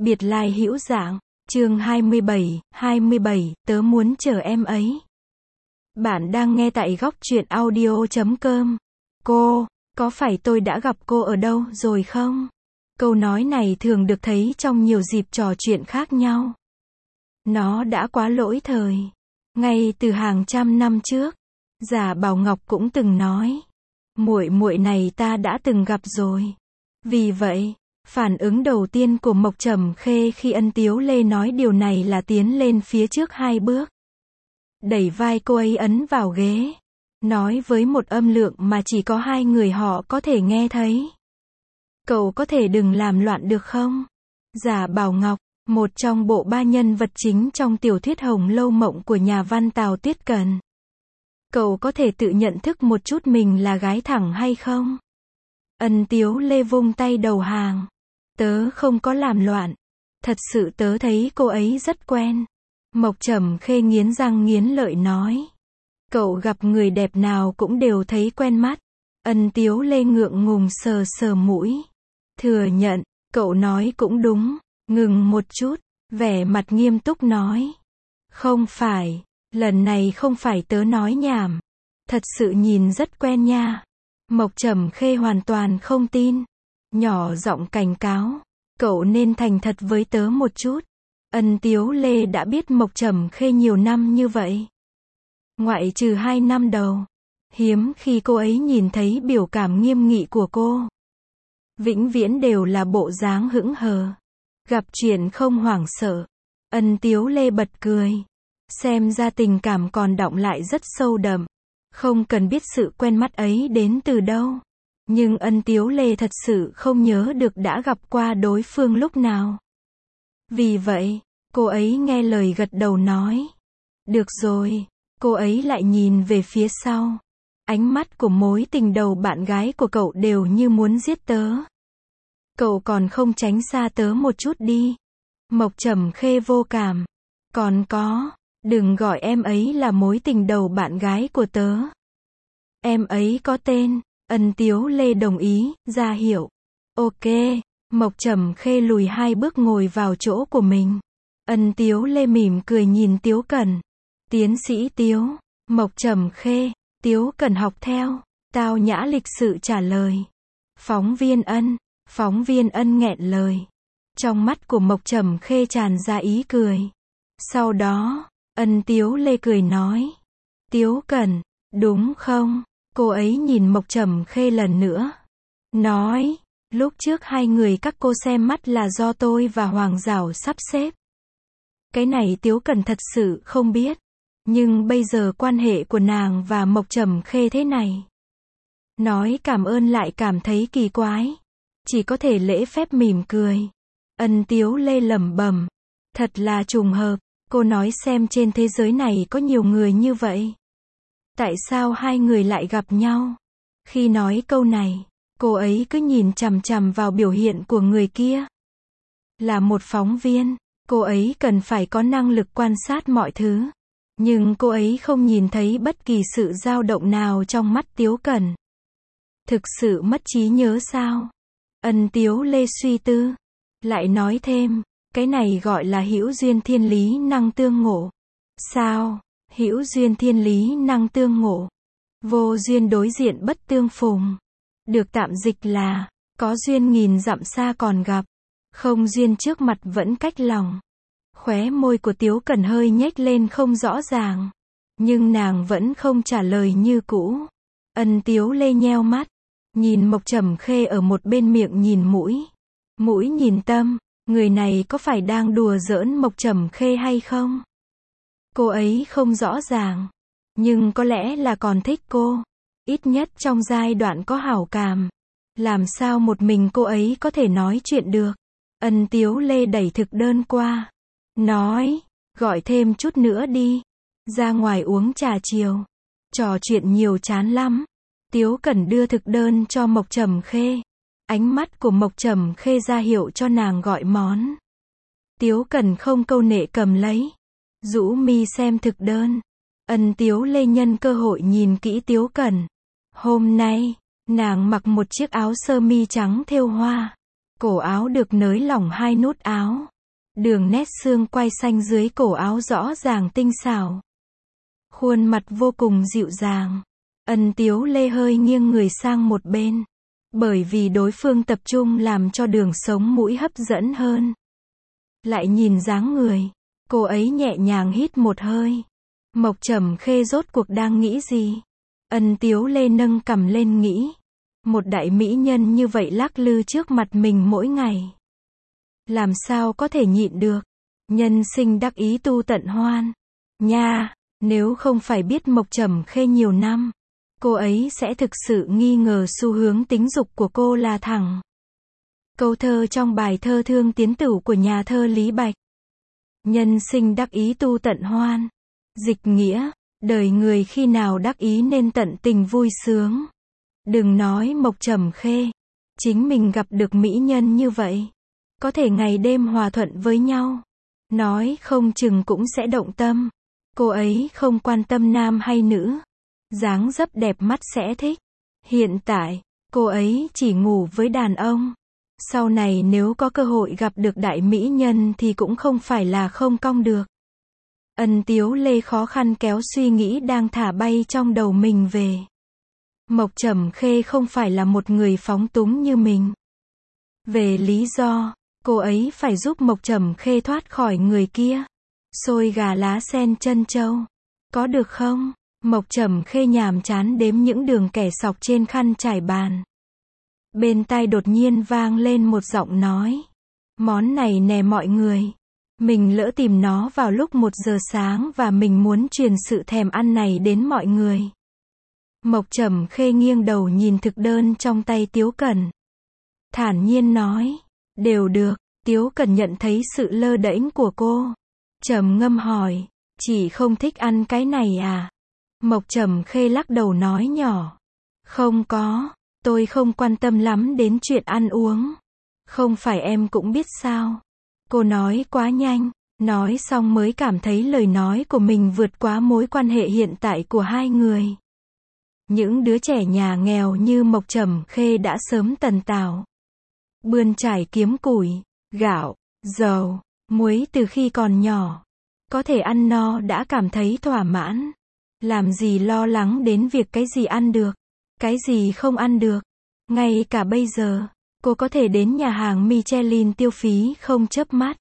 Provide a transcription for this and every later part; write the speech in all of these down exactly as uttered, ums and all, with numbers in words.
Biệt lai hữu dạng, chương hai mươi bảy, hai mươi bảy, tớ muốn chờ em ấy. Bạn đang nghe tại góc truyện audio chấm com. Cô, có phải tôi đã gặp cô ở đâu rồi không? Câu nói này thường được thấy trong nhiều dịp trò chuyện khác nhau. Nó đã quá lỗi thời. Ngay từ hàng trăm năm trước, Giả Bảo Ngọc cũng từng nói, muội muội này ta đã từng gặp rồi. Vì vậy, phản ứng đầu tiên của Mộc Trầm Khê khi Ân Tiếu Lê nói điều này là tiến lên phía trước hai bước, đẩy vai cô ấy ấn vào ghế, nói với một âm lượng mà chỉ có hai người họ có thể nghe thấy. Cậu có thể đừng làm loạn được không? Giả Bảo Ngọc, một trong bộ ba nhân vật chính trong tiểu thuyết Hồng Lâu Mộng của nhà văn Tào Tuyết Cần. Cậu có thể tự nhận thức một chút mình là gái thẳng hay không? Ân Tiếu Lê vung tay đầu hàng. Tớ không có làm loạn. Thật sự tớ thấy cô ấy rất quen. Mộc Trầm Khê nghiến răng nghiến lợi nói. Cậu gặp người đẹp nào cũng đều thấy quen mắt. Ân Tiếu Lê ngượng ngùng sờ sờ mũi. Thừa nhận, cậu nói cũng đúng. Ngừng một chút, vẻ mặt nghiêm túc nói. Không phải, lần này không phải tớ nói nhảm. Thật sự nhìn rất quen nha. Mộc Trầm Khê hoàn toàn không tin. Nhỏ giọng cảnh cáo. Cậu nên thành thật với tớ một chút. Ân Tiếu Lê đã biết Mộc Trầm Khê nhiều năm như vậy. Ngoại trừ hai năm đầu. Hiếm khi cô ấy nhìn thấy biểu cảm nghiêm nghị của cô. Vĩnh viễn đều là bộ dáng hững hờ. Gặp chuyện không hoảng sợ. Ân Tiếu Lê bật cười. Xem ra tình cảm còn đọng lại rất sâu đậm. Không cần biết sự quen mắt ấy đến từ đâu. Nhưng Ân Tiếu Lê thật sự không nhớ được đã gặp qua đối phương lúc nào. Vì vậy, cô ấy nghe lời gật đầu nói. Được rồi, cô ấy lại nhìn về phía sau. Ánh mắt của mối tình đầu bạn gái của cậu đều như muốn giết tớ. Cậu còn không tránh xa tớ một chút đi. Mộc Trầm Khê vô cảm. Còn có, đừng gọi em ấy là mối tình đầu bạn gái của tớ. Em ấy có tên. Ân Tiếu Lê đồng ý, ra hiệu. Ok, Mộc Trầm Khê lùi hai bước ngồi vào chỗ của mình. Ân Tiếu Lê mỉm cười nhìn Tiếu Cẩn. Tiến sĩ Tiếu. Mộc Trầm Khê. Tiếu Cẩn học theo. Tao nhã lịch sự trả lời. Phóng viên Ân. Phóng viên Ân nghẹn lời. Trong mắt của Mộc Trầm Khê tràn ra ý cười. Sau đó, Ân Tiếu Lê cười nói. Tiếu Cẩn, đúng không? Cô ấy nhìn Mộc Trầm Khê lần nữa. Nói, lúc trước hai người các cô xem mắt là do tôi và Hoàng Giảo sắp xếp. Cái này Tiếu Cẩn thật sự không biết. Nhưng bây giờ quan hệ của nàng và Mộc Trầm Khê thế này. Nói cảm ơn lại cảm thấy kỳ quái. Chỉ có thể lễ phép mỉm cười. Ân Tiếu Lê lẩm bẩm. Thật là trùng hợp. Cô nói xem trên thế giới này có nhiều người như vậy. Tại sao hai người lại gặp nhau? Khi nói câu này, cô ấy cứ nhìn chằm chằm vào biểu hiện của người kia. Là một phóng viên, cô ấy cần phải có năng lực quan sát mọi thứ. Nhưng cô ấy không nhìn thấy bất kỳ sự dao động nào trong mắt Tiếu Cẩn. Thực sự mất trí nhớ sao? Ân Tiếu Lê suy tư. Lại nói thêm, cái này gọi là hữu duyên thiên lý năng tương ngộ. Sao? Hữu duyên thiên lý năng tương ngộ. Vô duyên đối diện bất tương phùng. Được tạm dịch là, có duyên nghìn dặm xa còn gặp. Không duyên trước mặt vẫn cách lòng. Khóe môi của Tiếu Cẩn hơi nhếch lên không rõ ràng. Nhưng nàng vẫn không trả lời như cũ. Ân Tiếu Lê nheo mắt. Nhìn Mộc Trầm Khê ở một bên miệng nhìn mũi. Mũi nhìn tâm. Người này có phải đang đùa giỡn Mộc Trầm Khê hay không? Cô ấy không rõ ràng. Nhưng có lẽ là còn thích cô. Ít nhất trong giai đoạn có hảo cảm. Làm sao một mình cô ấy có thể nói chuyện được? Ân Tiếu Lê đẩy thực đơn qua. Nói, gọi thêm chút nữa đi. Ra ngoài uống trà chiều. Trò chuyện nhiều chán lắm. Tiếu Cẩn đưa thực đơn cho Mộc Trầm Khê. Ánh mắt của Mộc Trầm Khê ra hiệu cho nàng gọi món. Tiếu Cẩn không câu nệ cầm lấy. Rũ mi xem thực đơn. Ân Tiếu Lê nhân cơ hội nhìn kỹ Tiếu Cẩn. Hôm nay, nàng mặc một chiếc áo sơ mi trắng thêu hoa. Cổ áo được nới lỏng hai nút áo. Đường nét xương quai xanh dưới cổ áo rõ ràng tinh xảo. Khuôn mặt vô cùng dịu dàng. Ân Tiếu Lê hơi nghiêng người sang một bên. Bởi vì đối phương tập trung làm cho đường sống mũi hấp dẫn hơn. Lại nhìn dáng người, cô ấy nhẹ nhàng hít một hơi. Mộc Trầm Khê rốt cuộc đang nghĩ gì? Ân Tiếu Lê nâng cằm lên nghĩ. Một đại mỹ nhân như vậy lắc lư trước mặt mình mỗi ngày. Làm sao có thể nhịn được? Nhân sinh đắc ý tu tận hoan. Nha, nếu không phải biết Mộc Trầm Khê nhiều năm, cô ấy sẽ thực sự nghi ngờ xu hướng tính dục của cô là thẳng. Câu thơ trong bài thơ Thương Tiến Tửu của nhà thơ Lý Bạch. Nhân sinh đắc ý tu tận hoan. Dịch nghĩa, đời người khi nào đắc ý nên tận tình vui sướng. Đừng nói Mộc Trầm Khê, chính mình gặp được mỹ nhân như vậy, có thể ngày đêm hòa thuận với nhau. Nói không chừng cũng sẽ động tâm. Cô ấy không quan tâm nam hay nữ. Dáng dấp đẹp mắt sẽ thích. Hiện tại, cô ấy chỉ ngủ với đàn ông. Sau này nếu có cơ hội gặp được đại mỹ nhân thì cũng không phải là không cong được. Ân Tiếu Lê khó khăn kéo suy nghĩ đang thả bay trong đầu mình về. Mộc Trầm Khê không phải là một người phóng túng như mình. Về lý do, cô ấy phải giúp Mộc Trầm Khê thoát khỏi người kia. Xôi gà lá sen trân châu. Có được không? Mộc Trầm Khê nhàm chán đếm những đường kẻ sọc trên khăn trải bàn. Bên tai đột nhiên vang lên một giọng nói. Món này nè mọi người. Mình lỡ tìm nó vào lúc một giờ sáng và mình muốn truyền sự thèm ăn này đến mọi người. Mộc Trầm Khê nghiêng đầu nhìn thực đơn trong tay Tiếu Cẩn. Thản nhiên nói. Đều được. Tiếu Cẩn nhận thấy sự lơ đễnh của cô. Trầm ngâm hỏi. Chỉ không thích ăn cái này à? Mộc Trầm Khê lắc đầu nói nhỏ. Không có. Tôi không quan tâm lắm đến chuyện ăn uống. Không phải em cũng biết sao? Cô nói quá nhanh. Nói xong mới cảm thấy lời nói của mình vượt quá mối quan hệ hiện tại của hai người. Những đứa trẻ nhà nghèo như Mộc Trầm Khê đã sớm tần tảo. Bươn trải kiếm củi, gạo, dầu, muối từ khi còn nhỏ. Có thể ăn no đã cảm thấy thỏa mãn. Làm gì lo lắng đến việc cái gì ăn được, cái gì không ăn được. Ngay cả bây giờ, cô có thể đến nhà hàng Michelin tiêu phí không chớp mắt.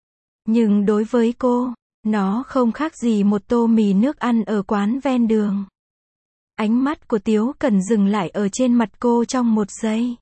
Nhưng đối với cô, nó không khác gì một tô mì nước ăn ở quán ven đường. Ánh mắt của Tiếu Cẩn dừng lại ở trên mặt cô trong một giây.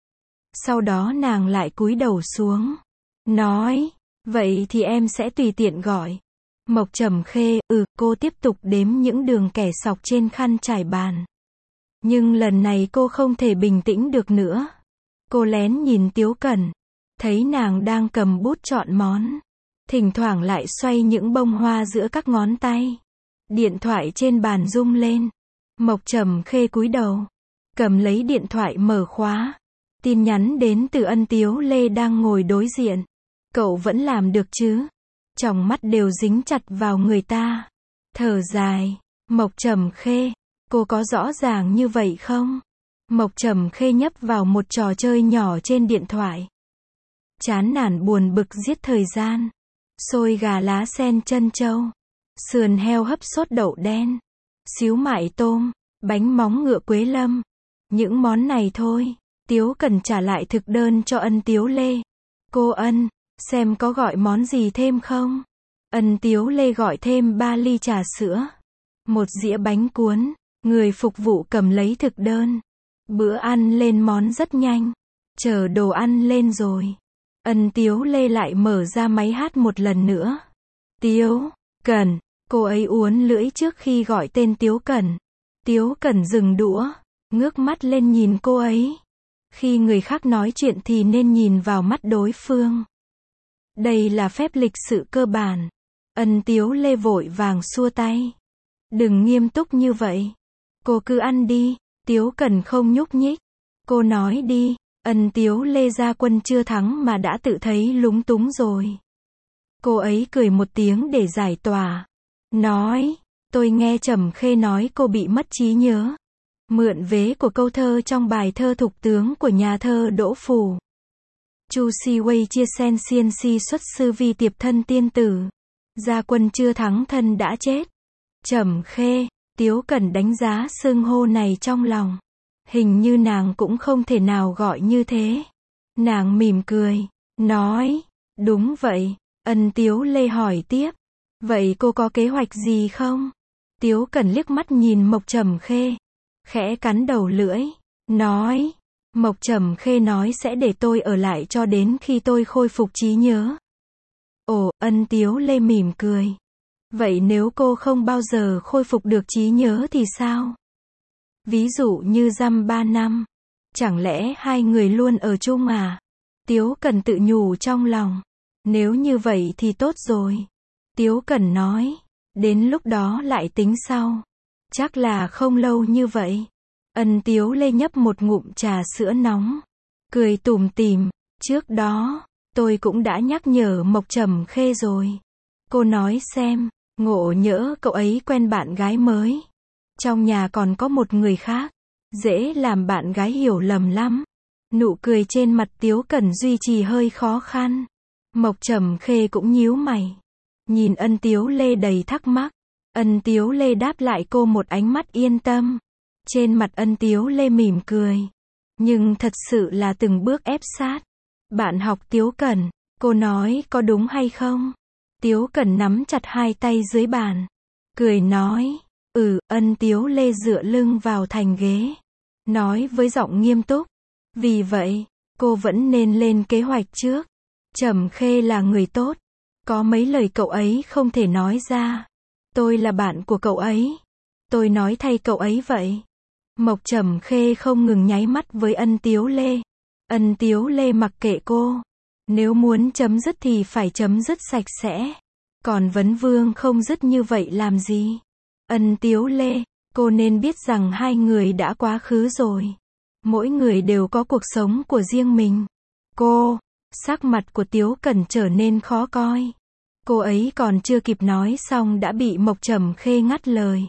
Sau đó nàng lại cúi đầu xuống. Nói, vậy thì em sẽ tùy tiện gọi. Mộc Trầm Khê, ừ, cô tiếp tục đếm những đường kẻ sọc trên khăn trải bàn. Nhưng lần này cô không thể bình tĩnh được nữa. Cô lén nhìn Tiếu Cẩn. Thấy nàng đang cầm bút chọn món. Thỉnh thoảng lại xoay những bông hoa giữa các ngón tay. Điện thoại trên bàn rung lên. Mộc Trầm Khê cúi đầu. Cầm lấy điện thoại mở khóa. Tin nhắn đến từ Ân Tiếu Lê đang ngồi đối diện. Cậu vẫn làm được chứ? Tròng mắt đều dính chặt vào người ta. Thở dài. Mộc Trầm Khê, cô có rõ ràng như vậy không? Mộc Trầm Khê nhấp vào một trò chơi nhỏ trên điện thoại. Chán nản buồn bực giết thời gian. Xôi gà lá sen trân châu. Sườn heo hấp sốt đậu đen. Xíu mại tôm. Bánh móng ngựa Quế Lâm. Những món này thôi. Tiếu Cẩn trả lại thực đơn cho Ân Tiếu Lê. Cô Ân, xem có gọi món gì thêm không? Ân Tiếu Lê gọi thêm ba ly trà sữa. Một dĩa bánh cuốn. Người phục vụ cầm lấy thực đơn. Bữa ăn lên món rất nhanh. Chờ đồ ăn lên rồi. Ân Tiếu Lê lại mở ra máy hát một lần nữa. Tiếu Cẩn, cô ấy uốn lưỡi trước khi gọi tên Tiếu Cẩn. Tiếu Cẩn dừng đũa, ngước mắt lên nhìn cô ấy. Khi người khác nói chuyện thì nên nhìn vào mắt đối phương. Đây là phép lịch sự cơ bản. Ân Tiếu Lê vội vàng xua tay. Đừng nghiêm túc như vậy. Cô cứ ăn đi. Tiếu Cẩn không nhúc nhích. Cô nói đi. Ân Tiếu Lê ra quân chưa thắng mà đã tự thấy lúng túng rồi. Cô ấy cười một tiếng để giải tỏa. Nói, tôi nghe Trầm Khê nói cô bị mất trí nhớ. Mượn vế của câu thơ trong bài thơ Thục Tướng của nhà thơ Đỗ Phủ. Chu Si Wei chia sen xiên si xuất sư vi tiệp thân tiên tử. Gia quân chưa thắng thân đã chết. Trầm Khê, Tiếu Cẩn đánh giá xưng hô này trong lòng. Hình như nàng cũng không thể nào gọi như thế. Nàng mỉm cười, nói, đúng vậy. Ân Tiếu Lê hỏi tiếp, vậy cô có kế hoạch gì không? Tiếu Cẩn liếc mắt nhìn Mộc Trầm Khê, khẽ cắn đầu lưỡi, nói, Mộc Trầm Khê nói sẽ để tôi ở lại cho đến khi tôi khôi phục trí nhớ. Ồ, Ân Tiếu Lê mỉm cười. Vậy nếu cô không bao giờ khôi phục được trí nhớ thì sao? Ví dụ như dăm ba năm. Chẳng lẽ hai người luôn ở chung à? Tiếu Cẩn tự nhủ trong lòng. Nếu như vậy thì tốt rồi. Tiếu Cẩn nói. Đến lúc đó lại tính sau. Chắc là không lâu như vậy. Ân Tiếu Lê nhấp một ngụm trà sữa nóng. Cười tủm tỉm. Trước đó, tôi cũng đã nhắc nhở Mộc Trầm Khê rồi. Cô nói xem, ngộ nhỡ cậu ấy quen bạn gái mới. Trong nhà còn có một người khác. Dễ làm bạn gái hiểu lầm lắm. Nụ cười trên mặt Tiếu Cẩn duy trì hơi khó khăn. Mộc Trầm Khê cũng nhíu mày. Nhìn Ân Tiếu Lê đầy thắc mắc. Ân Tiếu Lê đáp lại cô một ánh mắt yên tâm. Trên mặt Ân Tiếu Lê mỉm cười. Nhưng thật sự là từng bước ép sát. Bạn học Tiếu Cẩn, cô nói có đúng hay không? Tiếu Cẩn nắm chặt hai tay dưới bàn. Cười nói, ừ, Ân Tiếu Lê dựa lưng vào thành ghế. Nói với giọng nghiêm túc. Vì vậy, cô vẫn nên lên kế hoạch trước. Trầm Khê là người tốt. Có mấy lời cậu ấy không thể nói ra. Tôi là bạn của cậu ấy. Tôi nói thay cậu ấy vậy. Mộc Trầm Khê không ngừng nháy mắt với Ân Tiếu Lê. Ân Tiếu Lê mặc kệ cô. Nếu muốn chấm dứt thì phải chấm dứt sạch sẽ. Còn vấn vương không dứt như vậy làm gì? Ân Tiếu Lê, cô nên biết rằng hai người đã quá khứ rồi. Mỗi người đều có cuộc sống của riêng mình. Cô, sắc mặt của Tiếu Cẩn trở nên khó coi. Cô ấy còn chưa kịp nói xong đã bị Mộc Trầm Khê ngắt lời.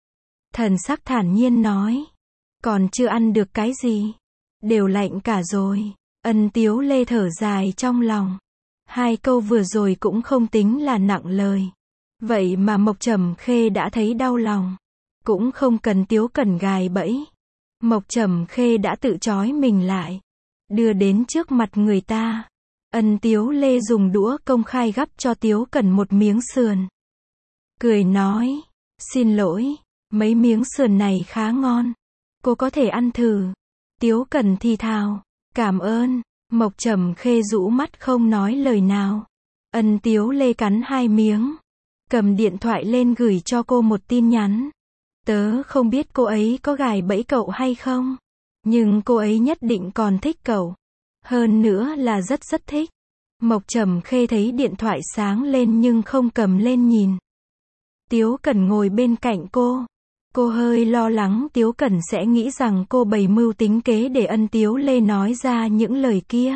Thần sắc thản nhiên nói. Còn chưa ăn được cái gì? Đều lạnh cả rồi. Ân Tiếu Lê thở dài trong lòng. Hai câu vừa rồi cũng không tính là nặng lời. Vậy mà Mộc Trầm Khê đã thấy đau lòng. Cũng không cần Tiếu Cẩn gài bẫy. Mộc Trầm Khê đã tự trói mình lại. Đưa đến trước mặt người ta. Ân Tiếu Lê dùng đũa công khai gắp cho Tiếu Cẩn một miếng sườn. Cười nói. Xin lỗi. Mấy miếng sườn này khá ngon. Cô có thể ăn thử. Tiếu Cẩn thì thào. Cảm ơn. Mộc Trầm Khê rũ mắt không nói lời nào. Ân Tiếu Lê cắn hai miếng. Cầm điện thoại lên gửi cho cô một tin nhắn. Tớ không biết cô ấy có gài bẫy cậu hay không. Nhưng cô ấy nhất định còn thích cậu. Hơn nữa là rất rất thích. Mộc Trầm Khê thấy điện thoại sáng lên nhưng không cầm lên nhìn. Tiếu Cẩn ngồi bên cạnh cô. Cô hơi lo lắng Tiếu Cẩn sẽ nghĩ rằng cô bày mưu tính kế để Ân Tiếu Lê nói ra những lời kia.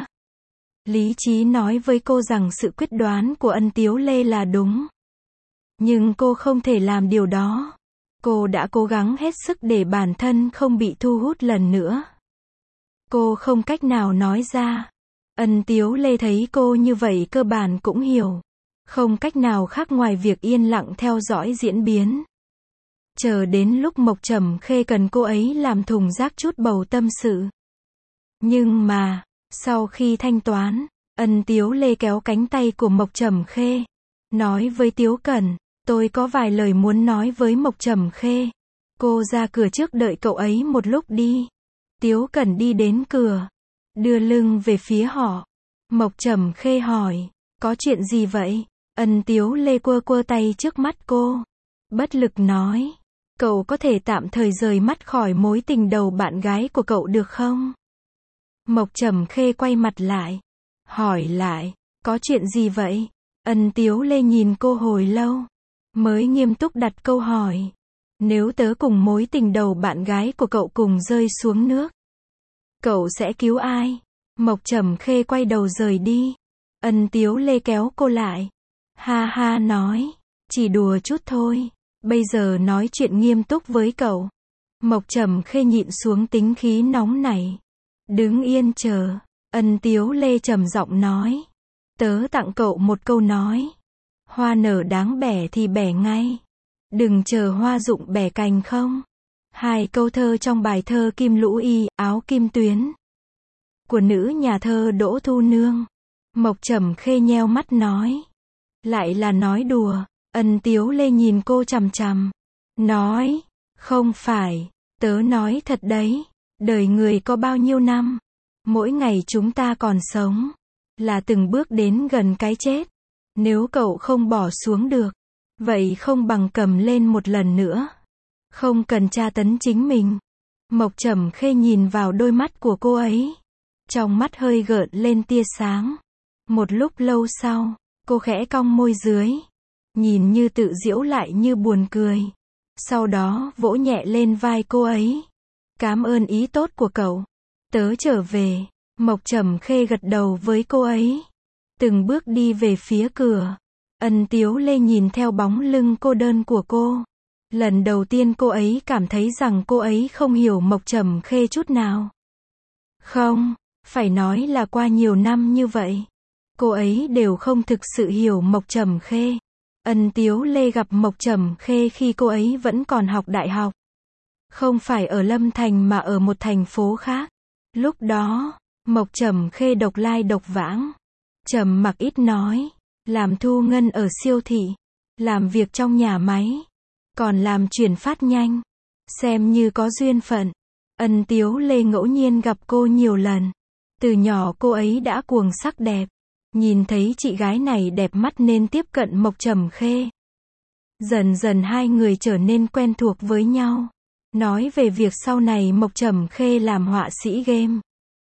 Lý trí nói với cô rằng sự quyết đoán của Ân Tiếu Lê là đúng. Nhưng cô không thể làm điều đó. Cô đã cố gắng hết sức để bản thân không bị thu hút lần nữa. Cô không cách nào nói ra. Ân Tiếu Lê thấy cô như vậy cơ bản cũng hiểu. Không cách nào khác ngoài việc yên lặng theo dõi diễn biến. Chờ đến lúc Mộc Trầm Khê cần cô ấy làm thùng rác chút bầu tâm sự. Nhưng mà, sau khi thanh toán, Ân Tiếu Lê kéo cánh tay của Mộc Trầm Khê. Nói với Tiếu Cẩn, tôi có vài lời muốn nói với Mộc Trầm Khê. Cô ra cửa trước đợi cậu ấy một lúc đi. Tiếu Cẩn đi đến cửa. Đưa lưng về phía họ. Mộc Trầm Khê hỏi, có chuyện gì vậy? Ân Tiếu Lê quơ quơ tay trước mắt cô. Bất lực nói, cậu có thể tạm thời rời mắt khỏi mối tình đầu bạn gái của cậu được không? Mộc Trầm Khê quay mặt lại. Hỏi lại, có chuyện gì vậy? Ân Tiếu Lê nhìn cô hồi lâu. Mới nghiêm túc đặt câu hỏi. Nếu tớ cùng mối tình đầu bạn gái của cậu cùng rơi xuống nước, cậu sẽ cứu ai? Mộc Trầm Khê quay đầu rời đi. Ân Tiếu Lê kéo cô lại. Ha ha nói, chỉ đùa chút thôi. Bây giờ nói chuyện nghiêm túc với cậu. Mộc Trầm Khê nhịn xuống tính khí nóng này. Đứng yên chờ. Ân Tiếu Lê trầm giọng nói. Tớ tặng cậu một câu nói. Hoa nở đáng bẻ thì bẻ ngay. Đừng chờ hoa rụng bẻ cành không. Hai câu thơ trong bài thơ Kim Lũ Y, áo kim tuyến của nữ nhà thơ Đỗ Thu Nương. Mộc Trầm Khê nheo mắt nói. Lại là nói đùa. Ân Tiếu Lê nhìn cô chằm chằm. Nói. Không phải. Tớ nói thật đấy. Đời người có bao nhiêu năm. Mỗi ngày chúng ta còn sống. Là từng bước đến gần cái chết. Nếu cậu không bỏ xuống được. Vậy không bằng cầm lên một lần nữa. Không cần tra tấn chính mình. Mộc Trầm Khê nhìn vào đôi mắt của cô ấy. Trong mắt hơi gợn lên tia sáng. Một lúc lâu sau, cô khẽ cong môi dưới. Nhìn như tự giễu lại như buồn cười. Sau đó vỗ nhẹ lên vai cô ấy. Cảm ơn ý tốt của cậu. Tớ trở về. Mộc Trầm Khê gật đầu với cô ấy. Từng bước đi về phía cửa. Ân Tiếu Lê nhìn theo bóng lưng cô đơn của cô. Lần đầu tiên cô ấy cảm thấy rằng cô ấy không hiểu Mộc Trầm Khê chút nào. Không, phải nói là qua nhiều năm như vậy. Cô ấy đều không thực sự hiểu Mộc Trầm Khê. Ân Tiếu Lê gặp Mộc Trầm Khê khi cô ấy vẫn còn học đại học. Không phải ở Lâm Thành mà ở một thành phố khác. Lúc đó, Mộc Trầm Khê độc lai độc vãng. Trầm mặc ít nói. Làm thu ngân ở siêu thị. Làm việc trong nhà máy. Còn làm chuyển phát nhanh. Xem như có duyên phận. Ân Tiếu Lê ngẫu nhiên gặp cô nhiều lần. Từ nhỏ cô ấy đã cuồng sắc đẹp. Nhìn thấy chị gái này đẹp mắt nên tiếp cận Mộc Trầm Khê. Dần dần hai người trở nên quen thuộc với nhau. Nói về việc sau này Mộc Trầm Khê làm họa sĩ game.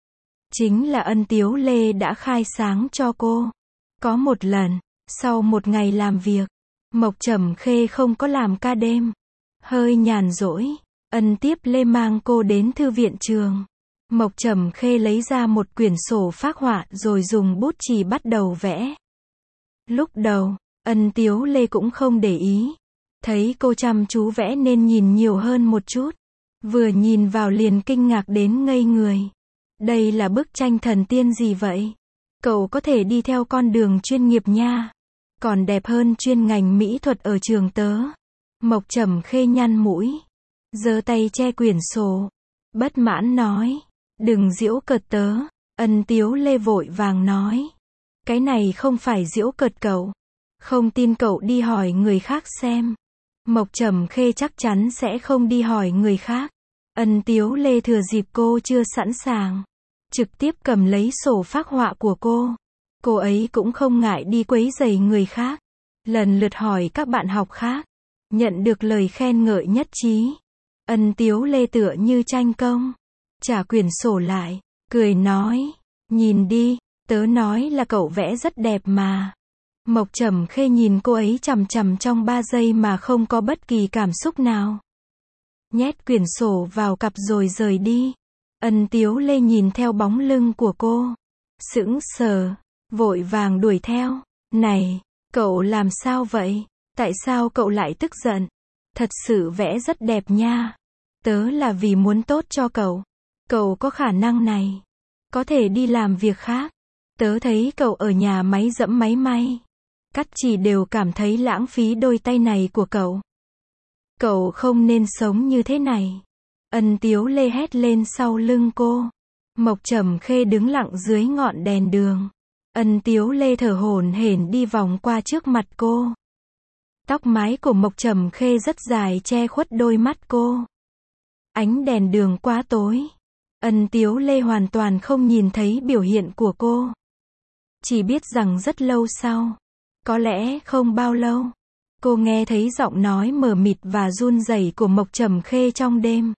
Chính là Ân Tiếu Lê đã khai sáng cho cô. Có một lần, sau một ngày làm việc, Mộc Trầm Khê không có làm ca đêm. Hơi nhàn rỗi, Ân Tiếp Lê mang cô đến thư viện trường. Mộc Trầm Khê lấy ra một quyển sổ phác họa rồi dùng bút chì bắt đầu vẽ. Lúc đầu, Ân Tiếu Lê cũng không để ý. Thấy cô chăm chú vẽ nên nhìn nhiều hơn một chút. Vừa nhìn vào liền kinh ngạc đến ngây người. Đây là bức tranh thần tiên gì vậy? Cậu có thể đi theo con đường chuyên nghiệp nha. Còn đẹp hơn chuyên ngành mỹ thuật ở trường tớ. Mộc Trầm Khê nhăn mũi. Giơ tay che quyển sổ. Bất mãn nói. Đừng giễu cợt tớ. Ân Tiếu Lê vội vàng nói. Cái này không phải giễu cợt cậu. Không tin cậu đi hỏi người khác xem. Mộc Trầm Khê chắc chắn sẽ không đi hỏi người khác. Ân Tiếu Lê thừa dịp cô chưa sẵn sàng. Trực tiếp cầm lấy sổ phác họa của cô. Cô ấy cũng không ngại đi quấy rầy người khác. Lần lượt hỏi các bạn học khác. Nhận được lời khen ngợi nhất trí. Ân Tiếu Lê tựa như tranh công. Trả quyển sổ lại. Cười nói. Nhìn đi. Tớ nói là cậu vẽ rất đẹp mà. Mộc Trầm Khê nhìn cô ấy chằm chằm trong ba giây mà không có bất kỳ cảm xúc nào. Nhét quyển sổ vào cặp rồi rời đi. Ân Tiếu Lê nhìn theo bóng lưng của cô. Sững sờ. Vội vàng đuổi theo. Này, cậu làm sao vậy? Tại sao cậu lại tức giận? Thật sự vẽ rất đẹp nha. Tớ là vì muốn tốt cho cậu. Cậu có khả năng này. Có thể đi làm việc khác. Tớ thấy cậu ở nhà máy dẫm máy may. Cắt chỉ đều cảm thấy lãng phí đôi tay này của cậu. Cậu không nên sống như thế này. Ân Tiếu Lê hét lên sau lưng cô. Mộc Trầm Khê đứng lặng dưới ngọn đèn đường. Ân Tiếu Lê thở hổn hển đi vòng qua trước mặt cô. Tóc mái của Mộc Trầm Khê rất dài che khuất đôi mắt cô. Ánh đèn đường quá tối. Ân Tiếu Lê hoàn toàn không nhìn thấy biểu hiện của cô. Chỉ biết rằng rất lâu sau. Có lẽ không bao lâu. Cô nghe thấy giọng nói mờ mịt và run rẩy của Mộc Trầm Khê trong đêm.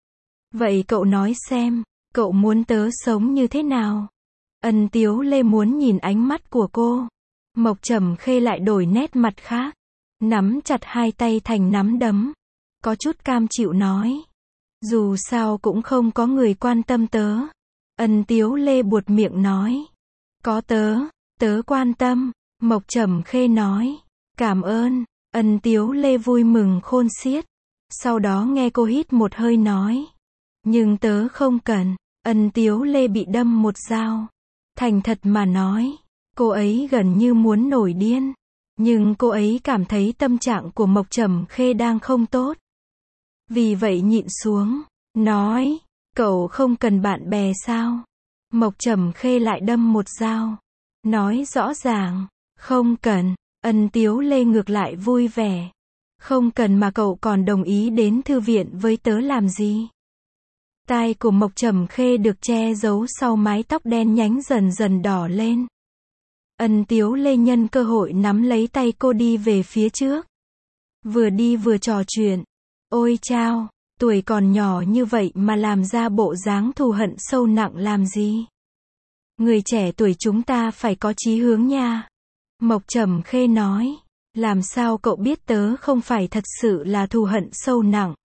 Vậy cậu nói xem, cậu muốn tớ sống như thế nào? Ân Tiếu Lê muốn nhìn ánh mắt của cô. Mộc Trầm Khê lại đổi nét mặt khác. Nắm chặt hai tay thành nắm đấm. Có chút cam chịu nói. Dù sao cũng không có người quan tâm tớ. Ân Tiếu Lê buột miệng nói. Có tớ, tớ quan tâm. Mộc Trầm Khê nói. Cảm ơn. Ân Tiếu Lê vui mừng khôn xiết. Sau đó nghe cô hít một hơi nói. Nhưng tớ không cần. Ân Tiếu Lê bị đâm một dao. Thành thật mà nói, cô ấy gần như muốn nổi điên. Nhưng cô ấy cảm thấy tâm trạng của Mộc Trầm Khê đang không tốt. Vì vậy nhịn xuống, nói, cậu không cần bạn bè sao? Mộc Trầm Khê lại đâm một dao. Nói rõ ràng, không cần. Ân Tiếu Lê ngược lại vui vẻ. Không cần mà cậu còn đồng ý đến thư viện với tớ làm gì? Tai của Mộc Trầm Khê được che giấu sau mái tóc đen nhánh dần dần đỏ lên. Ân Tiếu Lê nhân cơ hội nắm lấy tay cô đi về phía trước. Vừa đi vừa trò chuyện. Ôi chao, tuổi còn nhỏ như vậy mà làm ra bộ dáng thù hận sâu nặng làm gì? Người trẻ tuổi chúng ta phải có chí hướng nha. Mộc Trầm Khê nói. Làm sao cậu biết tớ không phải thật sự là thù hận sâu nặng?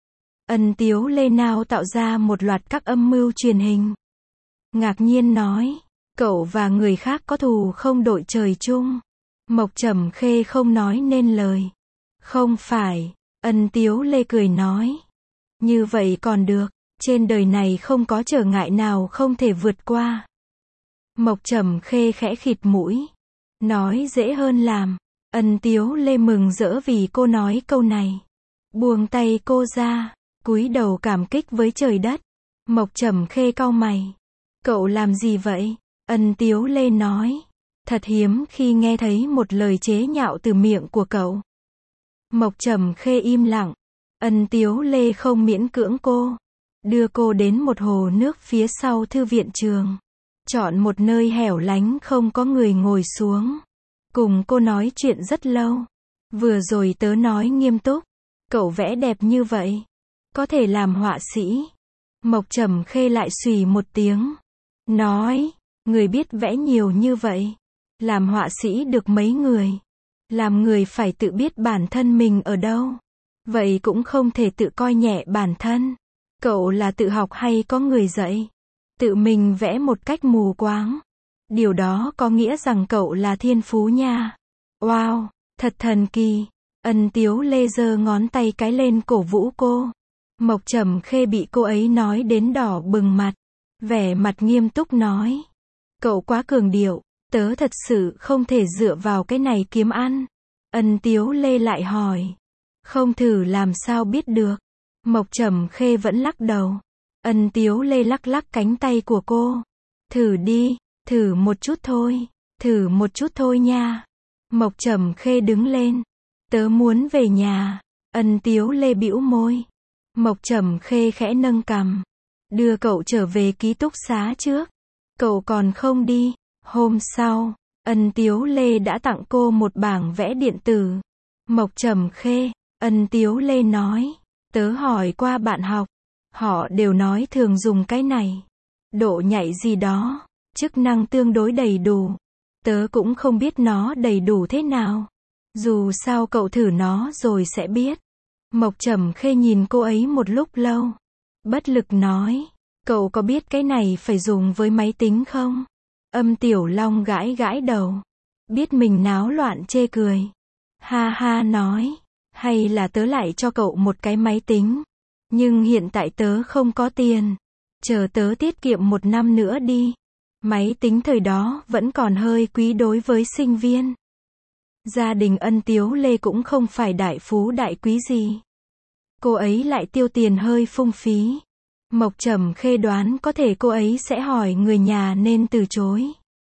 Ân Tiếu Lê nào tạo ra một loạt các âm mưu truyền hình. Ngạc nhiên nói. Cậu và người khác có thù không đội trời chung. Mộc Trầm Khê không nói nên lời. Không phải. Ân Tiếu Lê cười nói. Như vậy còn được. Trên đời này không có trở ngại nào không thể vượt qua. Mộc Trầm Khê khẽ khịt mũi. Nói dễ hơn làm. Ân Tiếu Lê mừng rỡ vì cô nói câu này. Buông tay cô ra. Cúi đầu cảm kích với trời đất. Mộc Trầm Khê cau mày. Cậu làm gì vậy? Ân Tiếu Lê nói. Thật hiếm khi nghe thấy một lời chế nhạo từ miệng của cậu. Mộc Trầm Khê im lặng. Ân Tiếu Lê không miễn cưỡng cô. Đưa cô đến một hồ nước phía sau thư viện trường. Chọn một nơi hẻo lánh không có người ngồi xuống. Cùng cô nói chuyện rất lâu. Vừa rồi tớ nói nghiêm túc. Cậu vẽ đẹp như vậy. Có thể làm họa sĩ. Mộc Trầm Khê lại xùy một tiếng. Nói. Người biết vẽ nhiều như vậy. Làm họa sĩ được mấy người. Làm người phải tự biết bản thân mình ở đâu. Vậy cũng không thể tự coi nhẹ bản thân. Cậu là tự học hay có người dạy? Tự mình vẽ một cách mù quáng. Điều đó có nghĩa rằng cậu là thiên phú nha. Wow, thật thần kỳ. Ân Tiếu Lê giơ ngón tay cái lên cổ vũ cô. Mộc Trầm Khê bị cô ấy nói đến đỏ bừng mặt. Vẻ mặt nghiêm túc nói. Cậu quá cường điệu. Tớ thật sự không thể dựa vào cái này kiếm ăn. Ân Tiếu Lê lại hỏi. Không thử làm sao biết được. Mộc Trầm Khê vẫn lắc đầu. Ân Tiếu Lê lắc lắc cánh tay của cô. Thử đi, thử một chút thôi. Thử một chút thôi nha. Mộc Trầm Khê đứng lên. Tớ muốn về nhà. Ân Tiếu Lê bĩu môi. Mộc Trầm Khê khẽ nâng cằm. Đưa cậu trở về ký túc xá trước. Cậu còn không đi. Hôm sau, Ân Tiếu Lê đã tặng cô một bảng vẽ điện tử. Mộc Trầm Khê, Ân Tiếu Lê nói. Tớ hỏi qua bạn học. Họ đều nói thường dùng cái này. Độ nhạy gì đó. Chức năng tương đối đầy đủ. Tớ cũng không biết nó đầy đủ thế nào. Dù sao cậu thử nó rồi sẽ biết. Mộc Trầm Khê nhìn cô ấy một lúc lâu. Bất lực nói. Cậu có biết cái này phải dùng với máy tính không? Âm Tiểu Long gãi gãi đầu. Biết mình náo loạn chê cười. Ha ha nói. Hay là tớ lại cho cậu một cái máy tính. Nhưng hiện tại tớ không có tiền. Chờ tớ tiết kiệm một năm nữa đi. Máy tính thời đó vẫn còn hơi quý đối với sinh viên. Gia đình Ân Tiếu Lê cũng không phải đại phú đại quý gì. Cô ấy lại tiêu tiền hơi phung phí. Mộc Trầm Khê đoán có thể cô ấy sẽ hỏi người nhà nên từ chối.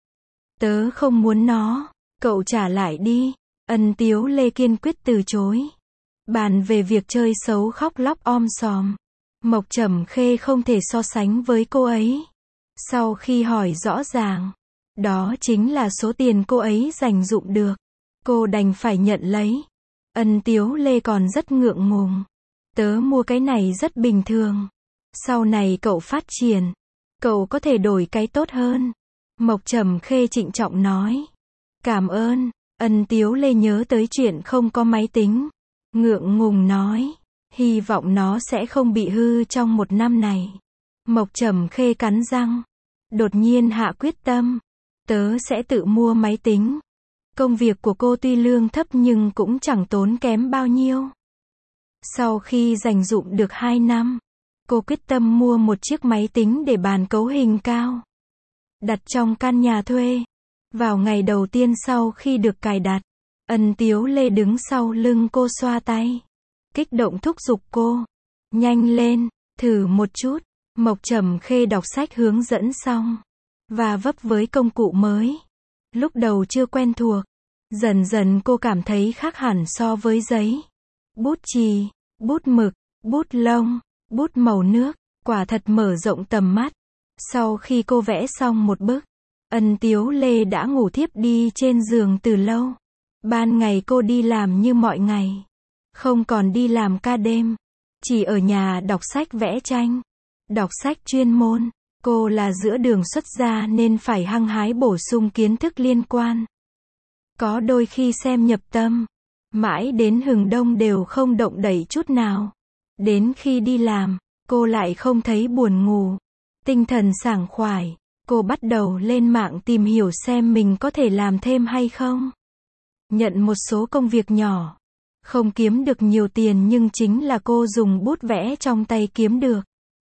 Tớ không muốn nó, cậu trả lại đi. Ân Tiếu Lê kiên quyết từ chối. Bàn về việc chơi xấu khóc lóc om sòm. Mộc Trầm Khê không thể so sánh với cô ấy. Sau khi hỏi rõ ràng, đó chính là số tiền cô ấy dành dụm được. Cô đành phải nhận lấy. Ân Tiếu Lê còn rất ngượng ngùng. Tớ mua cái này rất bình thường. Sau này cậu phát triển, cậu có thể đổi cái tốt hơn. Mộc Trầm Khê trịnh trọng nói. Cảm ơn. Ân Tiếu Lê nhớ tới chuyện không có máy tính. Ngượng ngùng nói. Hy vọng nó sẽ không bị hư trong một năm này. Mộc Trầm Khê cắn răng. Đột nhiên hạ quyết tâm. Tớ sẽ tự mua máy tính. Công việc của cô tuy lương thấp nhưng cũng chẳng tốn kém bao nhiêu. Sau khi dành dụm được hai năm, cô quyết tâm mua một chiếc máy tính để bàn cấu hình cao. đặt trong căn nhà thuê. Vào ngày đầu tiên sau khi được cài đặt, Ân Tiếu Lê đứng sau lưng cô xoa tay, kích động thúc giục cô. Nhanh lên, thử một chút. Mộc Trầm Khê đọc sách hướng dẫn xong, và vấp với công cụ mới. Lúc đầu chưa quen thuộc, dần dần cô cảm thấy khác hẳn so với giấy, bút chì, bút mực, bút lông, bút màu nước, quả thật mở rộng tầm mắt. Sau khi cô vẽ xong một bức, Ân Tiếu Lê đã ngủ thiếp đi trên giường từ lâu. Ban ngày cô đi làm như mọi ngày, không còn đi làm ca đêm, chỉ ở nhà đọc sách vẽ tranh, đọc sách chuyên môn. Cô là giữa đường xuất gia nên phải hăng hái bổ sung kiến thức liên quan. Có đôi khi xem nhập tâm, mãi đến hừng đông đều không động đậy chút nào. Đến khi đi làm, cô lại không thấy buồn ngủ, tinh thần sảng khoái. Cô bắt đầu lên mạng tìm hiểu xem mình có thể làm thêm hay không. Nhận một số công việc nhỏ, không kiếm được nhiều tiền nhưng chính là cô dùng bút vẽ trong tay kiếm được.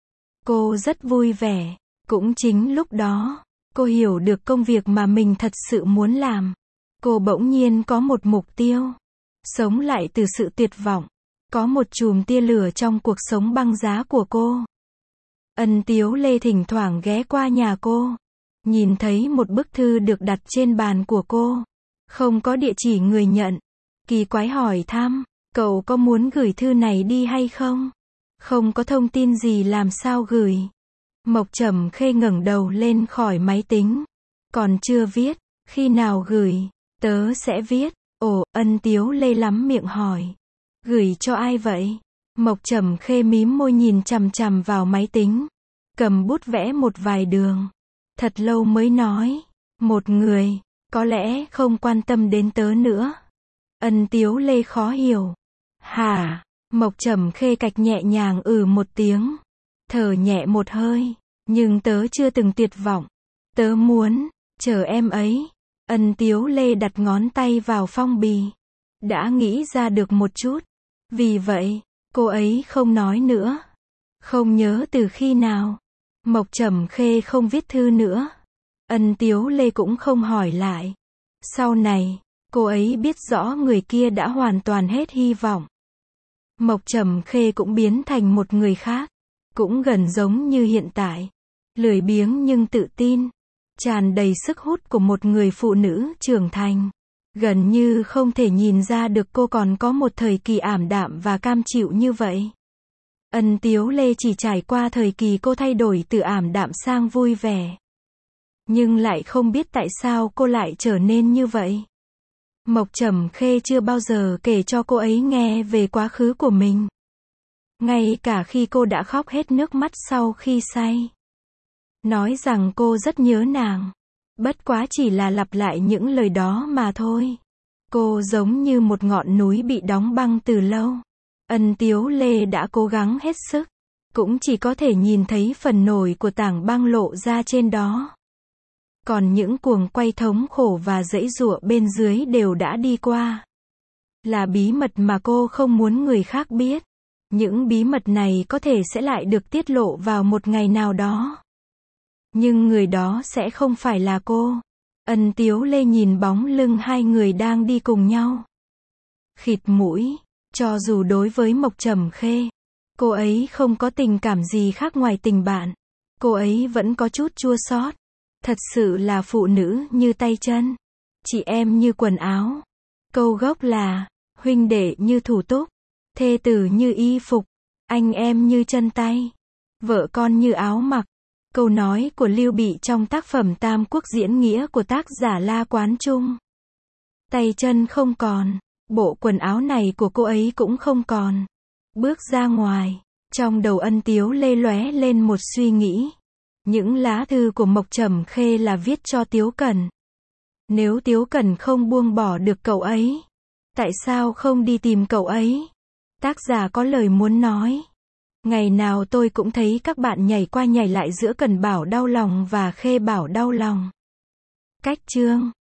Cô rất vui vẻ. Cũng chính lúc đó, cô hiểu được công việc mà mình thật sự muốn làm. Cô bỗng nhiên có một mục tiêu. Sống lại từ sự tuyệt vọng. Có một chùm tia lửa trong cuộc sống băng giá của cô. Ân Tiếu Lê thỉnh thoảng ghé qua nhà cô. Nhìn thấy một bức thư được đặt trên bàn của cô. Không có địa chỉ người nhận. Kỳ quái hỏi thăm, cậu có muốn gửi thư này đi hay không? Không có thông tin gì làm sao gửi. Mộc Trầm Khê ngẩng đầu lên khỏi máy tính. Còn chưa viết, khi nào gửi? Tớ sẽ viết. Ồ, Ân Tiếu Lê lắm miệng hỏi. Gửi cho ai vậy? Mộc Trầm Khê mím môi nhìn chằm chằm vào máy tính. Cầm bút vẽ một vài đường. Thật lâu mới nói. Một người, có lẽ không quan tâm đến tớ nữa. Ân Tiếu Lê khó hiểu. Hả? Mộc Trầm Khê cạch nhẹ nhàng ừ một tiếng. Thở nhẹ một hơi. Nhưng tớ chưa từng tuyệt vọng. Tớ muốn, chờ em ấy. Ân Tiếu Lê đặt ngón tay vào phong bì. Đã nghĩ ra được một chút. Vì vậy, cô ấy không nói nữa. Không nhớ từ khi nào. Mộc Trầm Khê không viết thư nữa. Ân Tiếu Lê cũng không hỏi lại. Sau này, cô ấy biết rõ người kia đã hoàn toàn hết hy vọng. Mộc Trầm Khê cũng biến thành một người khác. Cũng gần giống như hiện tại. Lười biếng nhưng tự tin. Tràn đầy sức hút của một người phụ nữ trưởng thành. Gần như không thể nhìn ra được cô còn có một thời kỳ ảm đạm và cam chịu như vậy. Ân Tiếu Lê chỉ trải qua thời kỳ cô thay đổi từ ảm đạm sang vui vẻ. Nhưng lại không biết tại sao cô lại trở nên như vậy. Mộc Trầm Khê chưa bao giờ kể cho cô ấy nghe về quá khứ của mình. Ngay cả khi cô đã khóc hết nước mắt sau khi say. Nói rằng cô rất nhớ nàng. Bất quá chỉ là lặp lại những lời đó mà thôi. Cô giống như một ngọn núi bị đóng băng từ lâu. Ân Tiếu Lê đã cố gắng hết sức. Cũng chỉ có thể nhìn thấy phần nổi của tảng băng lộ ra trên đó. Còn những cuồng quay thống khổ và giãy giụa bên dưới đều đã đi qua. Là bí mật mà cô không muốn người khác biết. Những bí mật này có thể sẽ lại được tiết lộ vào một ngày nào đó. Nhưng người đó sẽ không phải là cô. Ân Tiếu Lê nhìn bóng lưng hai người đang đi cùng nhau. Khịt mũi. Cho dù đối với Mộc Trầm Khê, cô ấy không có tình cảm gì khác ngoài tình bạn. Cô ấy vẫn có chút chua xót. Thật sự là phụ nữ như tay chân. Chị em như quần áo. Câu gốc là, huynh đệ như thủ túc. Thê tử như y phục. Anh em như chân tay. Vợ con như áo mặc. Câu nói của Lưu Bị trong tác phẩm Tam Quốc diễn nghĩa của tác giả La Quán Trung. Tay chân không còn. Bộ quần áo này của cô ấy cũng không còn. Bước ra ngoài. Trong đầu Ân Tiếu Lê lóe lên một suy nghĩ. Những lá thư của Mộc Trầm Khê là viết cho Tiếu Cẩn. Nếu Tiếu Cẩn không buông bỏ được cậu ấy, tại sao không đi tìm cậu ấy? Tác giả có lời muốn nói. Ngày nào tôi cũng thấy các bạn nhảy qua nhảy lại giữa Cẩn bảo đau lòng và Khê bảo đau lòng. Cách chương